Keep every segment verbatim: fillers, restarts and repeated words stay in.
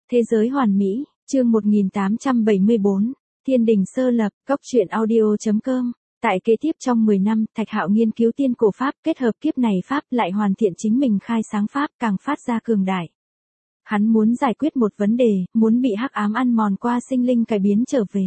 Thế giới hoàn mỹ, chương một nghìn tám trăm bảy mươi bốn, Thiên đình sơ lập, cốc truyện audio chấm com. Tại kế tiếp trong mười năm, Thạch Hạo nghiên cứu tiên cổ pháp, kết hợp kiếp này pháp lại hoàn thiện chính mình khai sáng pháp, càng phát ra cường đại. Hắn muốn giải quyết một vấn đề, muốn bị hắc ám ăn mòn qua sinh linh cải biến trở về.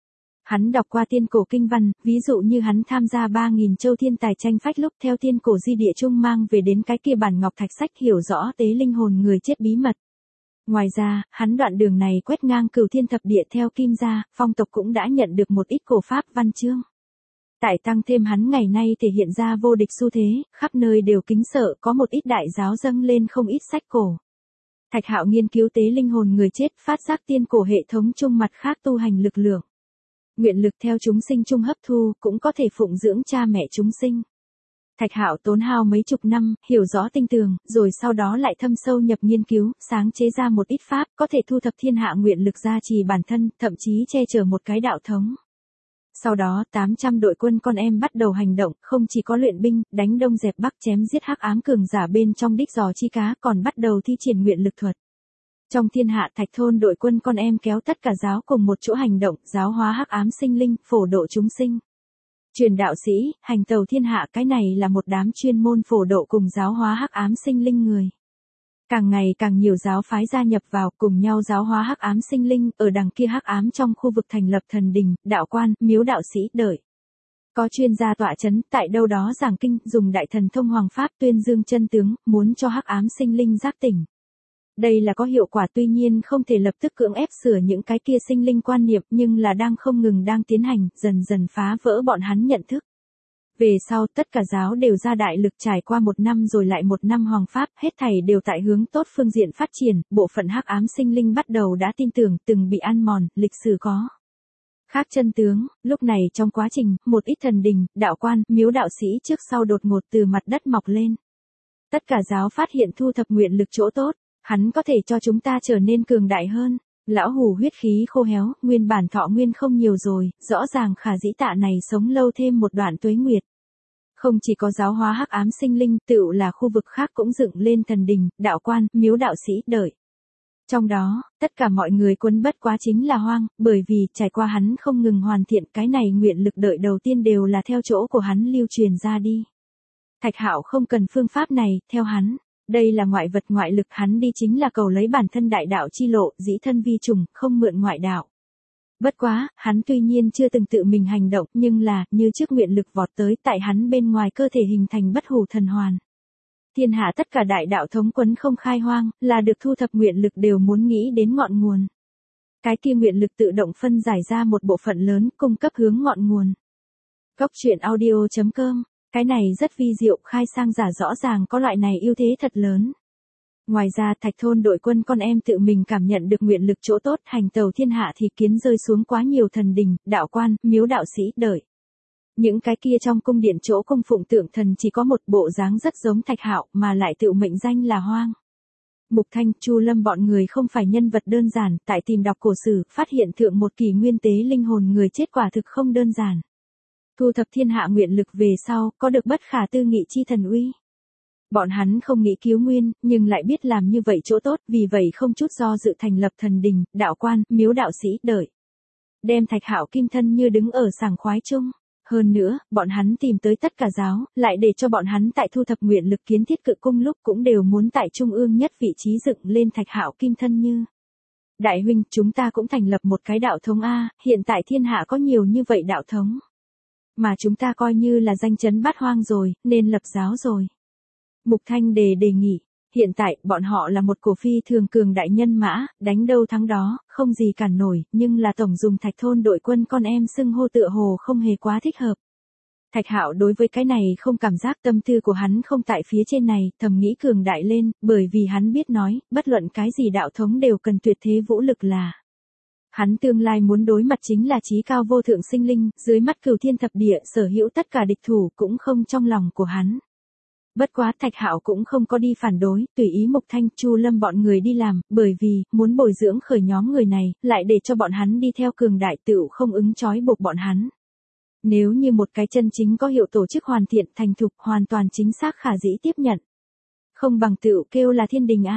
Hắn đọc qua tiên cổ kinh văn, ví dụ như hắn tham gia ba nghìn châu thiên tài tranh phách lúc theo tiên cổ di địa trung mang về đến cái kia bản ngọc thạch sách hiểu rõ tế linh hồn người chết bí mật. Ngoài ra, hắn đoạn đường này quét ngang cửu thiên thập địa theo kim gia, phong tộc cũng đã nhận được một ít cổ pháp văn chương. Tại tăng thêm hắn ngày nay thể hiện ra vô địch xu thế, khắp nơi đều kính sợ, có một ít đại giáo dâng lên không ít sách cổ. Thạch Hạo nghiên cứu tế linh hồn người chết, phát giác tiên cổ hệ thống chung mặt khác tu hành lực lượng. Nguyện lực theo chúng sinh chung hấp thu, cũng có thể phụng dưỡng cha mẹ chúng sinh. Thạch Hạo tốn hao mấy chục năm, hiểu rõ tinh tường, rồi sau đó lại thâm sâu nhập nghiên cứu, sáng chế ra một ít pháp, có thể thu thập thiên hạ nguyện lực gia trì bản thân, thậm chí che chở một cái đạo thống. Sau đó, tám trăm đội quân con em bắt đầu hành động, không chỉ có luyện binh, đánh đông dẹp bắc chém giết hắc ám cường giả bên trong đích giò chi cá, còn bắt đầu thi triển nguyện lực thuật. Trong thiên hạ Thạch thôn đội quân con em kéo tất cả giáo cùng một chỗ hành động, giáo hóa hắc ám sinh linh, phổ độ chúng sinh. Truyền đạo sĩ, hành tàu thiên hạ, cái này là một đám chuyên môn phổ độ cùng giáo hóa hắc ám sinh linh người. Càng ngày càng nhiều giáo phái gia nhập vào, cùng nhau giáo hóa hắc ám sinh linh, ở đằng kia hắc ám trong khu vực thành lập thần đình, đạo quan, miếu đạo sĩ, đợi. Có chuyên gia tọa chấn, tại đâu đó giảng kinh, dùng đại thần thông hoàng pháp tuyên dương chân tướng, muốn cho hắc ám sinh linh giác tỉnh. Đây là có hiệu quả, tuy nhiên không thể lập tức cưỡng ép sửa những cái kia sinh linh quan niệm, nhưng là đang không ngừng đang tiến hành, dần dần phá vỡ bọn hắn nhận thức. Về sau, tất cả giáo đều ra đại lực, trải qua một năm rồi lại một năm hoàng pháp, hết thảy đều tại hướng tốt phương diện phát triển, bộ phận hắc ám sinh linh bắt đầu đã tin tưởng, từng bị ăn mòn, lịch sử có khác chân tướng. Lúc này trong quá trình, một ít thần đình, đạo quan, miếu đạo sĩ trước sau đột ngột từ mặt đất mọc lên. Tất cả giáo phát hiện thu thập nguyện lực chỗ tốt, hắn có thể cho chúng ta trở nên cường đại hơn. Lão hủ huyết khí khô héo, nguyên bản thọ nguyên không nhiều rồi, rõ ràng khả dĩ tạ này sống lâu thêm một đoạn tuế nguyệt. Không chỉ có giáo hóa hắc ám sinh linh, tựu là khu vực khác cũng dựng lên thần đình, đạo quan, miếu đạo sĩ, đợi. Trong đó, tất cả mọi người quấn bất quá chính là Hoang, bởi vì trải qua hắn không ngừng hoàn thiện, cái này nguyện lực đợi đầu tiên đều là theo chỗ của hắn lưu truyền ra đi. Thạch Hạo không cần phương pháp này, theo hắn. Đây là ngoại vật ngoại lực, hắn đi chính là cầu lấy bản thân đại đạo chi lộ, dĩ thân vi trùng, không mượn ngoại đạo. Bất quá, hắn tuy nhiên chưa từng tự mình hành động, nhưng là, như trước nguyện lực vọt tới, tại hắn bên ngoài cơ thể hình thành bất hủ thần hoàn. Thiên hạ tất cả đại đạo thống quấn không khai hoang, là được thu thập nguyện lực đều muốn nghĩ đến ngọn nguồn. Cái kia nguyện lực tự động phân giải ra một bộ phận lớn, cung cấp hướng ngọn nguồn. Cốc truyện audio chấm com. Cái này rất vi diệu, khai sang giả rõ ràng có loại này ưu thế thật lớn. Ngoài ra Thạch thôn đội quân con em tự mình cảm nhận được nguyện lực chỗ tốt, hành tàu thiên hạ thì kiến rơi xuống quá nhiều thần đình, đạo quan, miếu đạo sĩ, đợi. Những cái kia trong cung điện chỗ cung phụng tượng thần chỉ có một bộ dáng rất giống Thạch Hạo, mà lại tự mệnh danh là Hoang. Mục Thanh, Chu Lâm bọn người không phải nhân vật đơn giản, tại tìm đọc cổ sử, phát hiện thượng một kỳ nguyên tế linh hồn người chết quả thực không đơn giản. Thu thập thiên hạ nguyện lực về sau, có được bất khả tư nghị chi thần uy. Bọn hắn không nghĩ cứu nguyên, nhưng lại biết làm như vậy chỗ tốt, vì vậy không chút do dự thành lập thần đình, đạo quan, miếu đạo sĩ, đợi. Đem Thạch Hạo kim thân như đứng ở sảng khoái chung. Hơn nữa, bọn hắn tìm tới tất cả giáo, lại để cho bọn hắn tại thu thập nguyện lực kiến thiết cự cung lúc cũng đều muốn tại trung ương nhất vị trí dựng lên Thạch Hạo kim thân như. Đại huynh, chúng ta cũng thành lập một cái đạo thống A, hiện tại thiên hạ có nhiều như vậy đạo thống. Mà chúng ta coi như là danh chấn bát hoang rồi, nên lập giáo rồi. Mục Thanh đề đề nghị, hiện tại, bọn họ là một cổ phi thường cường đại nhân mã, đánh đâu thắng đó, không gì cản nổi, nhưng là tổng dùng Thạch thôn đội quân con em xưng hô tựa hồ không hề quá thích hợp. Thạch Hạo đối với cái này không cảm giác, tâm tư của hắn không tại phía trên này, thầm nghĩ cường đại lên, bởi vì hắn biết nói, bất luận cái gì đạo thống đều cần tuyệt thế vũ lực là. Hắn tương lai muốn đối mặt chính là chí cao vô thượng sinh linh, dưới mắt cửu thiên thập địa, sở hữu tất cả địch thủ cũng không trong lòng của hắn. Bất quá Thạch Hạo cũng không có đi phản đối, tùy ý Mục Thanh, Chu Lâm bọn người đi làm, bởi vì, muốn bồi dưỡng khởi nhóm người này, lại để cho bọn hắn đi theo cường đại tựu không ứng trói buộc bọn hắn. Nếu như một cái chân chính có hiệu tổ chức hoàn thiện, thành thục, hoàn toàn chính xác khả dĩ tiếp nhận. Không bằng tựu kêu là thiên đình A.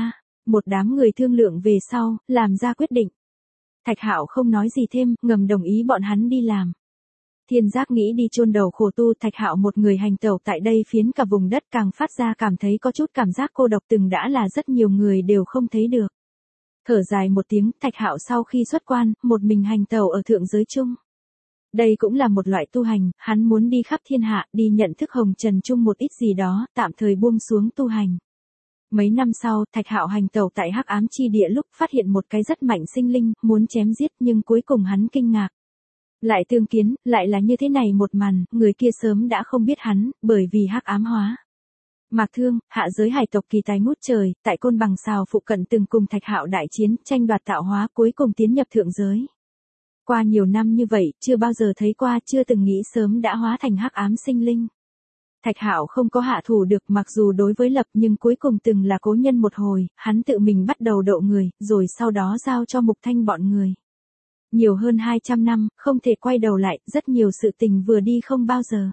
Một đám người thương lượng về sau, làm ra quyết định. Thạch Hạo không nói gì thêm, ngầm đồng ý bọn hắn đi làm. Thiên Giác nghĩ đi chôn đầu khổ tu, Thạch Hạo một người hành tẩu tại đây phiến cả vùng đất càng phát ra cảm thấy có chút cảm giác cô độc từng đã là rất nhiều người đều không thấy được. Thở dài một tiếng, Thạch Hạo sau khi xuất quan, một mình hành tẩu ở thượng giới chung. Đây cũng là một loại tu hành, hắn muốn đi khắp thiên hạ, đi nhận thức hồng trần chung một ít gì đó, tạm thời buông xuống tu hành. Mấy năm sau, Thạch Hạo hành tẩu tại hắc ám chi địa lúc phát hiện một cái rất mạnh sinh linh, muốn chém giết nhưng cuối cùng hắn kinh ngạc. Lại tương kiến, lại là như thế này một màn, người kia sớm đã không biết hắn, bởi vì hắc ám hóa. Mạc Thương, hạ giới hải tộc kỳ tài ngút trời, tại Côn Bằng Sào phụ cận từng cùng Thạch Hạo đại chiến, tranh đoạt tạo hóa, cuối cùng tiến nhập thượng giới. Qua nhiều năm như vậy, chưa bao giờ thấy qua, chưa từng nghĩ sớm đã hóa thành hắc ám sinh linh. Thạch Hạo không có hạ thủ được, mặc dù đối với Lập nhưng cuối cùng từng là cố nhân một hồi, hắn tự mình bắt đầu độ người, rồi sau đó giao cho Mục Thanh bọn người. Nhiều hơn hai trăm năm, không thể quay đầu lại, rất nhiều sự tình vừa đi không bao giờ.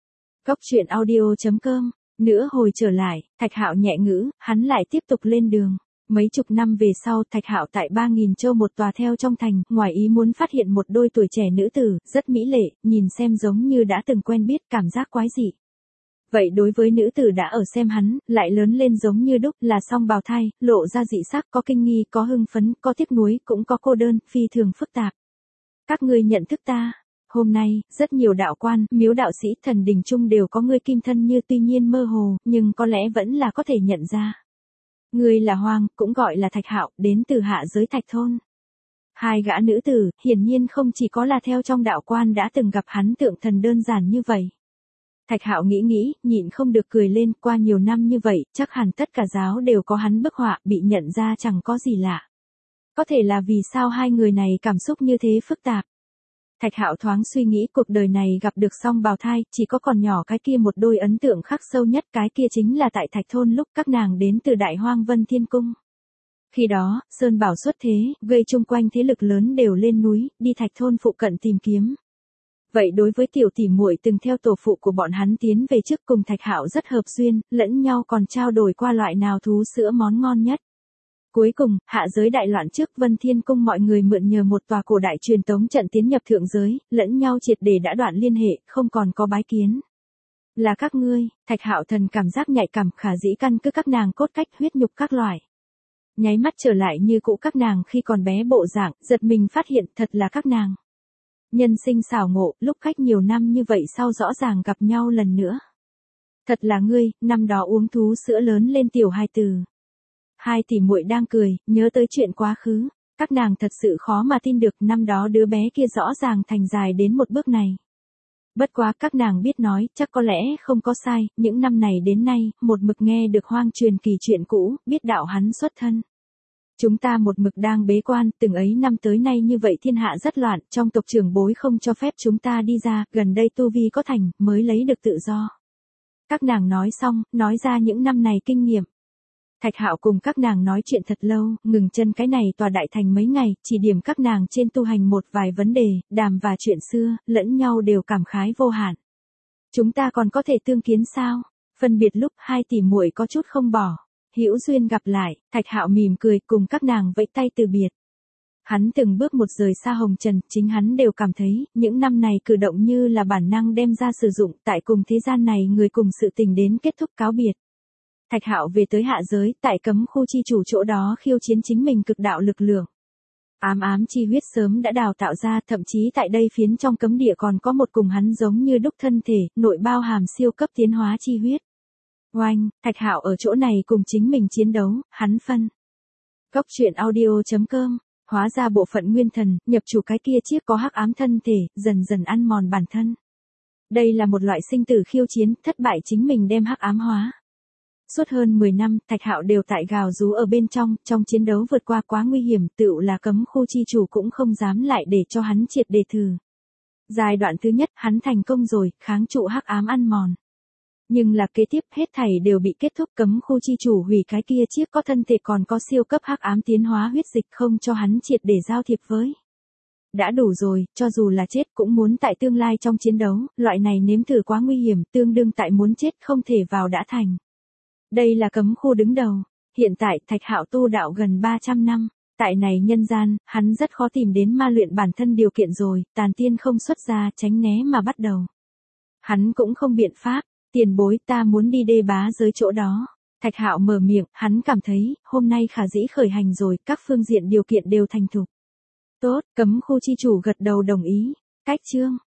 Cốc truyện audio chấm com, nữa hồi trở lại, Thạch Hạo nhẹ ngữ, hắn lại tiếp tục lên đường. Mấy chục năm về sau, Thạch Hạo tại ba nghìn châu một tòa theo trong thành, ngoài ý muốn phát hiện một đôi tuổi trẻ nữ tử, rất mỹ lệ, nhìn xem giống như đã từng quen biết, cảm giác quái dị. Vậy đối với nữ tử đã ở xem hắn, lại lớn lên giống như đúc, là song bào thai, lộ ra dị sắc, có kinh nghi, có hưng phấn, có tiếc nuối, cũng có cô đơn, phi thường phức tạp. Các ngươi nhận thức ta. Hôm nay, rất nhiều đạo quan, miếu đạo sĩ, thần đình chung đều có ngươi kim thân như, tuy nhiên mơ hồ, nhưng có lẽ vẫn là có thể nhận ra. Ngươi là Hoàng, cũng gọi là Thạch Hạo, đến từ hạ giới Thạch Thôn. Hai gã nữ tử, hiển nhiên không chỉ có là theo trong đạo quan đã từng gặp hắn tượng thần đơn giản như vậy. Thạch Hạo nghĩ nghĩ, nhịn không được cười lên, qua nhiều năm như vậy, chắc hẳn tất cả giáo đều có hắn bức họa, bị nhận ra chẳng có gì lạ. Có thể là vì sao hai người này cảm xúc như thế phức tạp. Thạch Hạo thoáng suy nghĩ, cuộc đời này gặp được song bào thai, chỉ có còn nhỏ cái kia một đôi ấn tượng khắc sâu nhất, cái kia chính là tại Thạch Thôn lúc các nàng đến từ Đại Hoang Vân Thiên Cung. Khi đó, Sơn Bảo xuất thế, gây chung quanh thế lực lớn đều lên núi, đi Thạch Thôn phụ cận tìm kiếm. Vậy đối với tiểu tỷ muội từng theo tổ phụ của bọn hắn tiến về trước cùng Thạch Hạo rất hợp duyên, lẫn nhau còn trao đổi qua loại nào thú sữa món ngon nhất. Cuối cùng, hạ giới đại loạn trước Vân Thiên Cung mọi người mượn nhờ một tòa cổ đại truyền tống trận tiến nhập thượng giới, lẫn nhau triệt để đã đoạn liên hệ, không còn có bái kiến. Là các ngươi, Thạch Hạo thần cảm giác nhạy cảm, khả dĩ căn cứ các nàng cốt cách, huyết nhục các loại. Nháy mắt trở lại như cũ các nàng khi còn bé bộ dạng, giật mình phát hiện thật là các nàng. Nhân sinh xảo ngộ, lúc cách nhiều năm như vậy sau rõ ràng gặp nhau lần nữa. Thật là ngươi, năm đó uống thú sữa lớn lên tiểu hài tử. Hai tỷ muội đang cười, nhớ tới chuyện quá khứ, các nàng thật sự khó mà tin được năm đó đứa bé kia rõ ràng thành dài đến một bước này. Bất quá các nàng biết nói, chắc có lẽ không có sai, những năm này đến nay, một mực nghe được Hoang truyền kỳ chuyện cũ, biết đạo hắn xuất thân. Chúng ta một mực đang bế quan, từng ấy năm tới nay như vậy thiên hạ rất loạn, trong tộc trưởng bối không cho phép chúng ta đi ra, gần đây tu vi có thành, mới lấy được tự do. Các nàng nói xong, nói ra những năm này kinh nghiệm. Thạch Hạo cùng các nàng nói chuyện thật lâu, ngừng chân cái này tòa đại thành mấy ngày, chỉ điểm các nàng trên tu hành một vài vấn đề, đàm và chuyện xưa, lẫn nhau đều cảm khái vô hạn. Chúng ta còn có thể tương kiến sao? Phân biệt lúc hai tỷ muội có chút không bỏ. Hữu duyên gặp lại, Thạch Hạo mỉm cười cùng các nàng vẫy tay từ biệt. Hắn từng bước một rời xa hồng trần, chính hắn đều cảm thấy, những năm này cử động như là bản năng đem ra sử dụng, tại cùng thế gian này người cùng sự tình đến kết thúc cáo biệt. Thạch Hạo về tới hạ giới, tại cấm khu chi chủ chỗ đó khiêu chiến chính mình cực đạo lực lượng. Ám ám chi huyết sớm đã đào tạo ra, thậm chí tại đây phiến trong cấm địa còn có một cùng hắn giống như đúc thân thể, nội bao hàm siêu cấp tiến hóa chi huyết. Oanh, Thạch Hạo ở chỗ này cùng chính mình chiến đấu, hắn phân. Cốc truyện audio chấm com, hóa ra bộ phận nguyên thần, nhập chủ cái kia chiếc có hắc ám thân thể, dần dần ăn mòn bản thân. Đây là một loại sinh tử khiêu chiến, thất bại chính mình đem hắc ám hóa. Suốt hơn mười năm, Thạch Hạo đều tại gào rú ở bên trong, trong chiến đấu vượt qua quá nguy hiểm, tựu là cấm khu chi chủ cũng không dám lại để cho hắn triệt để thử. Giai đoạn thứ nhất, hắn thành công rồi, kháng trụ hắc ám ăn mòn. Nhưng là kế tiếp hết thảy đều bị kết thúc, cấm khu chi chủ hủy cái kia chiếc có thân thể còn có siêu cấp hắc ám tiến hóa huyết dịch không cho hắn triệt để giao thiệp với. Đã đủ rồi, cho dù là chết cũng muốn tại tương lai trong chiến đấu, loại này nếm thử quá nguy hiểm, tương đương tại muốn chết không thể vào đã thành. Đây là cấm khu đứng đầu. Hiện tại Thạch Hạo tu đạo gần ba trăm năm, tại này nhân gian, hắn rất khó tìm đến ma luyện bản thân điều kiện rồi, tàn tiên không xuất ra, tránh né mà bắt đầu. Hắn cũng không biện pháp, tiền bối ta muốn đi đê bá giới chỗ đó. Thạch Hạo mở miệng, hắn cảm thấy, hôm nay khả dĩ khởi hành rồi, các phương diện điều kiện đều thành thục. Tốt, cấm khu chi chủ gật đầu đồng ý. Cách chương